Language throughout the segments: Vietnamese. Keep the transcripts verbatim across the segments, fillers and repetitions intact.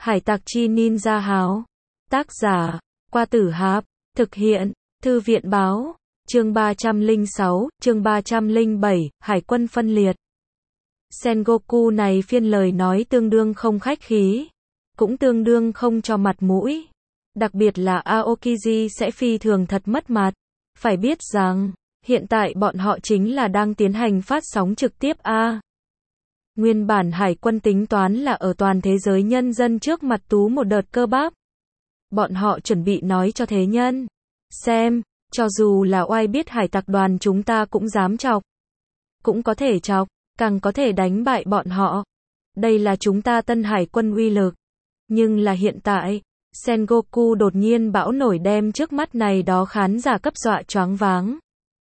Hải tặc chi ninja háo. Tác giả, Qua Tử Hạp. Thực hiện, Thư viện báo. Chương ba trăm lẻ sáu, chương ba trăm lẻ bảy, Hải quân phân liệt. Sengoku này phiên lời nói tương đương không khách khí, cũng tương đương không cho mặt mũi. Đặc biệt là Aokiji sẽ phi thường thật mất mặt. Phải biết rằng, hiện tại bọn họ chính là đang tiến hành phát sóng trực tiếp a. Nguyên bản hải quân tính toán là ở toàn thế giới nhân dân trước mặt tú một đợt cơ bắp. Bọn họ chuẩn bị nói cho thế nhân xem, cho dù là oai biết hải tặc đoàn chúng ta cũng dám chọc. Cũng có thể chọc, càng có thể đánh bại bọn họ. Đây là chúng ta tân hải quân uy lực. Nhưng là hiện tại, Sengoku đột nhiên bão nổi đem trước mắt này đó khán giả cấp dọa choáng váng.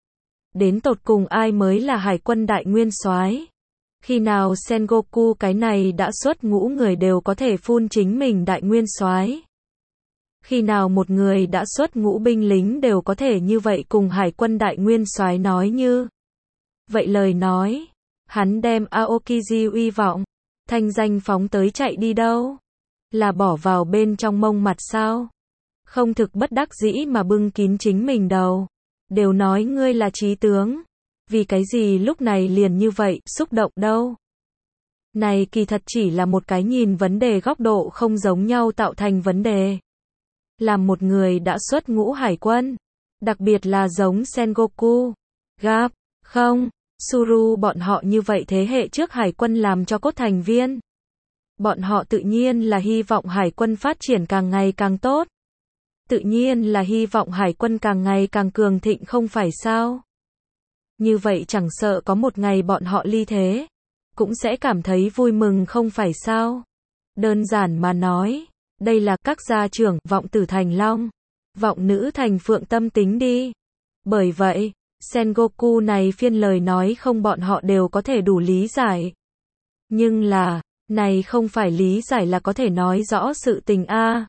Đến tột cùng ai mới là hải quân đại nguyên soái? Khi nào Sengoku cái này đã xuất ngũ người đều có thể phun chính mình đại nguyên soái? Khi nào một người đã xuất ngũ binh lính đều có thể như vậy cùng hải quân đại nguyên soái nói như vậy lời nói? Hắn đem Aokiji uy vọng, thanh danh phóng tới chạy đi đâu? Là bỏ vào bên trong mông mặt sao? Không thực bất đắc dĩ mà bưng kín chính mình đầu. Đều nói ngươi là trí tướng. Vì cái gì lúc này liền như vậy, xúc động đâu? Này kỳ thật chỉ là một cái nhìn vấn đề góc độ không giống nhau tạo thành vấn đề. Làm một người đã xuất ngũ hải quân, đặc biệt là giống Sengoku, Garp, không, Suru bọn họ như vậy thế hệ trước hải quân làm cho cốt thành viên. Bọn họ tự nhiên là hy vọng hải quân phát triển càng ngày càng tốt. Tự nhiên là hy vọng hải quân càng ngày càng cường thịnh không phải sao? Như vậy chẳng sợ có một ngày bọn họ ly thế, cũng sẽ cảm thấy vui mừng không phải sao? Đơn giản mà nói, đây là các gia trưởng vọng tử thành long, vọng nữ thành phượng tâm tính đi. Bởi vậy, Sengoku này phiên lời nói không bọn họ đều có thể đủ lý giải. Nhưng là, này không phải lý giải là có thể nói rõ sự tình a.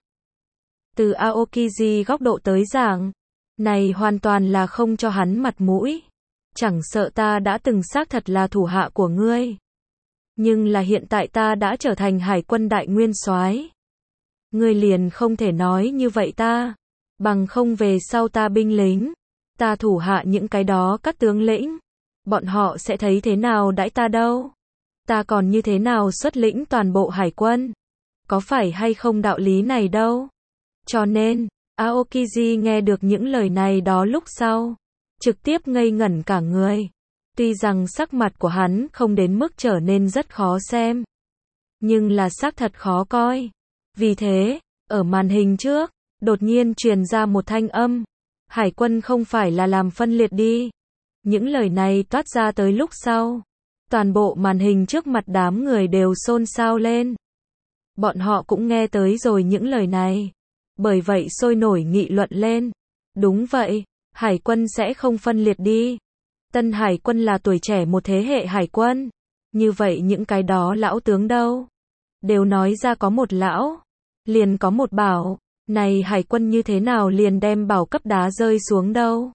Từ Aokiji góc độ tới giảng, này hoàn toàn là không cho hắn mặt mũi. Chẳng sợ ta đã từng xác thật là thủ hạ của ngươi. Nhưng là hiện tại ta đã trở thành hải quân đại nguyên soái. Ngươi liền không thể nói như vậy ta. Bằng không về sau ta binh lính, ta thủ hạ những cái đó các tướng lĩnh. Bọn họ sẽ thấy thế nào đãi ta đâu. Ta còn như thế nào xuất lĩnh toàn bộ hải quân. Có phải hay không đạo lý này đâu. Cho nên, Aokiji nghe được những lời này đó lúc sau, trực tiếp ngây ngẩn cả người. Tuy rằng sắc mặt của hắn không đến mức trở nên rất khó xem, nhưng là sắc thật khó coi. Vì thế, ở màn hình trước, đột nhiên truyền ra một thanh âm. Hải quân không phải là làm phân liệt đi. Những lời này toát ra tới lúc sau, toàn bộ màn hình trước mặt đám người đều xôn xao lên. Bọn họ cũng nghe tới rồi những lời này. Bởi vậy sôi nổi nghị luận lên. Đúng vậy, hải quân sẽ không phân liệt đi. Tân hải quân là tuổi trẻ một thế hệ hải quân. Như vậy những cái đó lão tướng đâu? Đều nói ra có một lão, liền có một bảo. Này hải quân như thế nào liền đem bảo cấp đá rơi xuống đâu?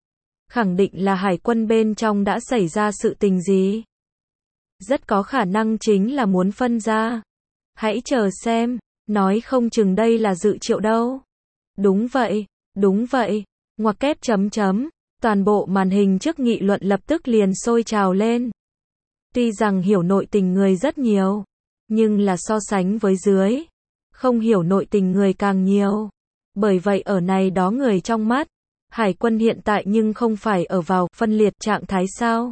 Khẳng định là hải quân bên trong đã xảy ra sự tình gì? Rất có khả năng chính là muốn phân ra. Hãy chờ xem, nói không chừng đây là dự triệu đâu. Đúng vậy, đúng vậy, ngoặc kép chấm chấm, toàn bộ màn hình trước nghị luận lập tức liền sôi trào lên. Tuy rằng hiểu nội tình người rất nhiều, nhưng là so sánh với dưới, không hiểu nội tình người càng nhiều. Bởi vậy ở này đó người trong mắt, hải quân hiện tại nhưng không phải ở vào phân liệt trạng thái sao.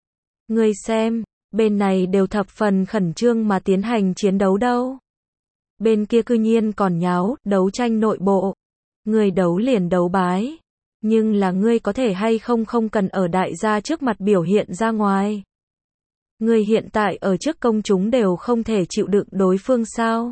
Người xem, bên này đều thập phần khẩn trương mà tiến hành chiến đấu đâu. Bên kia cư nhiên còn nháo, đấu tranh nội bộ. Người đấu liền đấu bái. Nhưng là ngươi có thể hay không không cần ở đại gia trước mặt biểu hiện ra ngoài. Ngươi hiện tại ở trước công chúng đều không thể chịu đựng đối phương sao.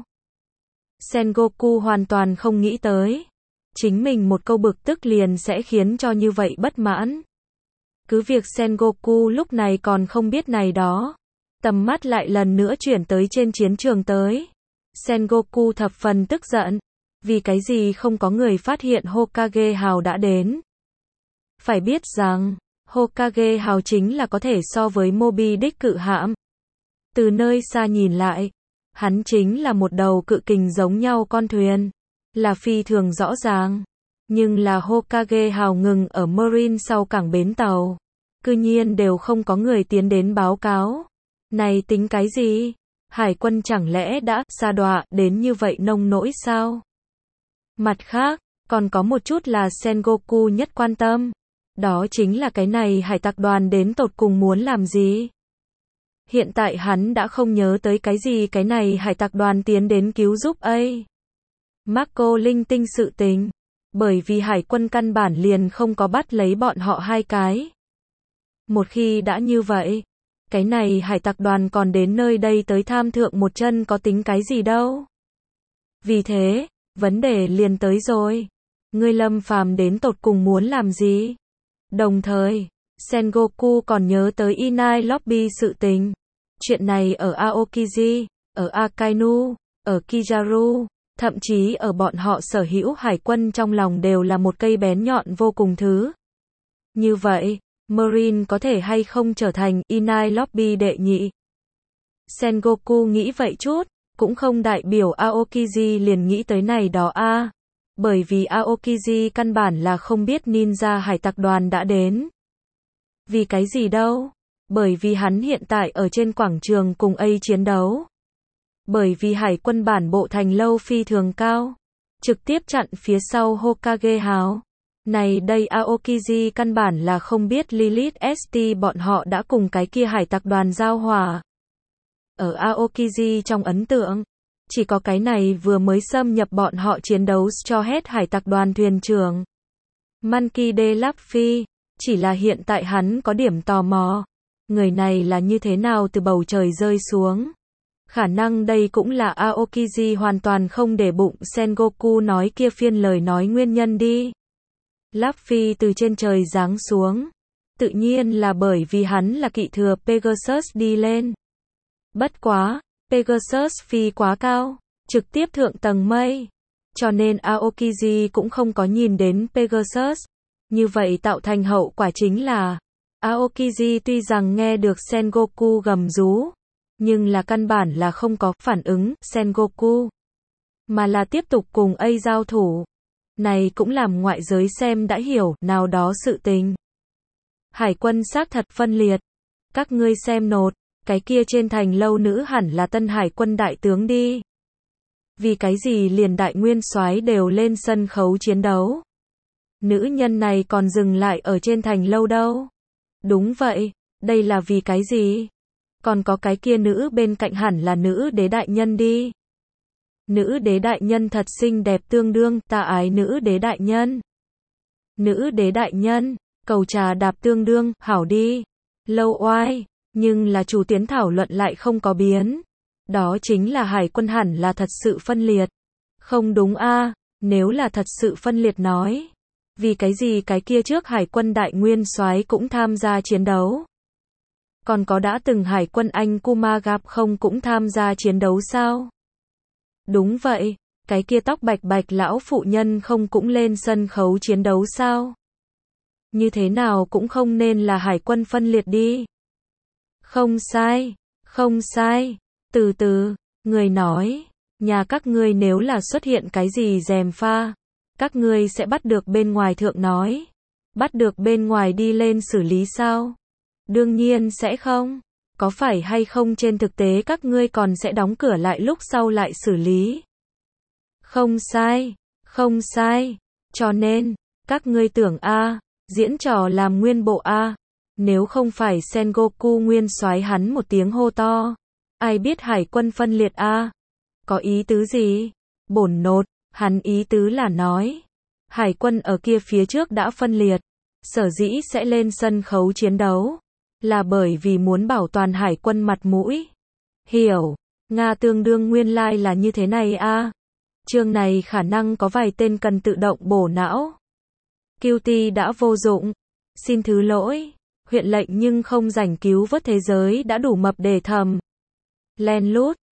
Sengoku hoàn toàn không nghĩ tới. Chính mình một câu bực tức liền sẽ khiến cho như vậy bất mãn. Cứ việc Sengoku lúc này còn không biết này đó. Tầm mắt lại lần nữa chuyển tới trên chiến trường tới. Sengoku thập phần tức giận. Vì cái gì không có người phát hiện Hokage hào đã đến. Phải biết rằng, Hokage hào chính là có thể so với Moby Dick cự hạm. Từ nơi xa nhìn lại, Hắn chính là một đầu cự kình giống nhau con thuyền. Là phi thường rõ ràng. Nhưng là Hokage hào ngừng ở Marine sau cảng bến tàu. Cư nhiên đều không có người tiến đến báo cáo. Này tính cái gì? Hải quân chẳng lẽ đã sa đọa đến như vậy nông nỗi sao? Mặt khác, còn có một chút là Sengoku nhất quan tâm. Đó chính là cái này hải tặc đoàn đến tột cùng muốn làm gì? Hiện tại hắn đã không nhớ tới cái gì cái này hải tặc đoàn tiến đến cứu giúp ấy. Marco linh tinh sự tình. Bởi vì hải quân căn bản liền không có bắt lấy bọn họ hai cái. Một khi đã như vậy, cái này hải tặc đoàn còn đến nơi đây tới tham thượng một chân có tính cái gì đâu. Vì thế, vấn đề liền tới rồi. Ngươi Lâm Phàm đến tột cùng muốn làm gì? Đồng thời, Sengoku còn nhớ tới Inai Lobby sự tình. Chuyện này ở Aokiji, ở Akainu, ở Kizaru, thậm chí ở bọn họ sở hữu hải quân trong lòng đều là một cây bén nhọn vô cùng thứ. Như vậy, Marine có thể hay không trở thành Inai Lobby đệ nhị? Sengoku nghĩ vậy chút, cũng không đại biểu Aokiji liền nghĩ tới này đó a. À. Bởi vì Aokiji căn bản là không biết ninja hải tặc đoàn đã đến. Vì cái gì đâu? Bởi vì hắn hiện tại ở trên quảng trường cùng A chiến đấu. Bởi vì hải quân bản bộ thành lâu phi thường cao. Trực tiếp chặn phía sau Hokage hào. Này đây Aokiji căn bản là không biết Lilith ét tê bọn họ đã cùng cái kia hải tặc đoàn giao hòa. Ở Aokiji trong ấn tượng, chỉ có cái này vừa mới xâm nhập bọn họ chiến đấu cho hết hải tặc đoàn thuyền trưởng. Monkey D. Luffy, chỉ là hiện tại hắn có điểm tò mò. Người này là như thế nào từ bầu trời rơi xuống. Khả năng đây cũng là Aokiji hoàn toàn không để bụng Sengoku nói kia phiên lời nói nguyên nhân đi. Luffy từ trên trời giáng xuống. Tự nhiên là bởi vì hắn là kỵ thừa Pegasus đi lên. Bất quá, Pegasus phi quá cao, trực tiếp thượng tầng mây. Cho nên Aokiji cũng không có nhìn đến Pegasus. Như vậy tạo thành hậu quả chính là Aokiji tuy rằng nghe được Sengoku gầm rú, nhưng là căn bản là không có phản ứng Sengoku, mà là tiếp tục cùng A giao thủ. Này cũng làm ngoại giới xem đã hiểu nào đó sự tình. Hải quân xác thật phân liệt. Các ngươi xem nột, cái kia trên thành lâu nữ hẳn là tân hải quân đại tướng đi. Vì cái gì liền đại nguyên soái đều lên sân khấu chiến đấu. Nữ nhân này còn dừng lại ở trên thành lâu đâu. Đúng vậy, đây là vì cái gì? Còn có cái kia nữ bên cạnh hẳn là nữ đế đại nhân đi. Nữ đế đại nhân thật xinh đẹp tương đương, ta ái nữ đế đại nhân. Nữ đế đại nhân, cầu trà đạp tương đương, hảo đi. Lâu oai, nhưng là chủ tiến thảo luận lại không có biến. Đó chính là hải quân hẳn là thật sự phân liệt. Không đúng a, à, nếu là thật sự phân liệt nói. Vì cái gì cái kia trước hải quân đại nguyên soái cũng tham gia chiến đấu? Còn có đã từng hải quân Anh Kumagap không cũng tham gia chiến đấu sao? Đúng vậy, cái kia tóc bạch bạch lão phụ nhân không cũng lên sân khấu chiến đấu sao? Như thế nào cũng không nên là hải quân phân liệt đi. Không sai, không sai, từ từ, người nói, nhà các ngươi nếu là xuất hiện cái gì gièm pha, các ngươi sẽ bắt được bên ngoài thượng nói. Bắt được bên ngoài đi lên xử lý sao? Đương nhiên sẽ không. Có phải hay không trên thực tế các ngươi còn sẽ đóng cửa lại lúc sau lại xử lý? Không sai, không sai. Cho nên, các ngươi tưởng a, diễn trò làm nguyên bộ a. Nếu không phải Sengoku nguyên soái hắn một tiếng hô to, ai biết hải quân phân liệt a? Có ý tứ gì? Bổn nột, hắn ý tứ là nói, hải quân ở kia phía trước đã phân liệt, sở dĩ sẽ lên sân khấu chiến đấu, là bởi vì muốn bảo toàn hải quân mặt mũi. Hiểu, Nga tương đương nguyên lai like là như thế này a. À. Chương này khả năng có vài tên cần tự động bổ não. Cutie đã vô dụng. Xin thứ lỗi. Huyện lệnh nhưng không rảnh cứu vớt thế giới đã đủ mập để thầm. Len lút,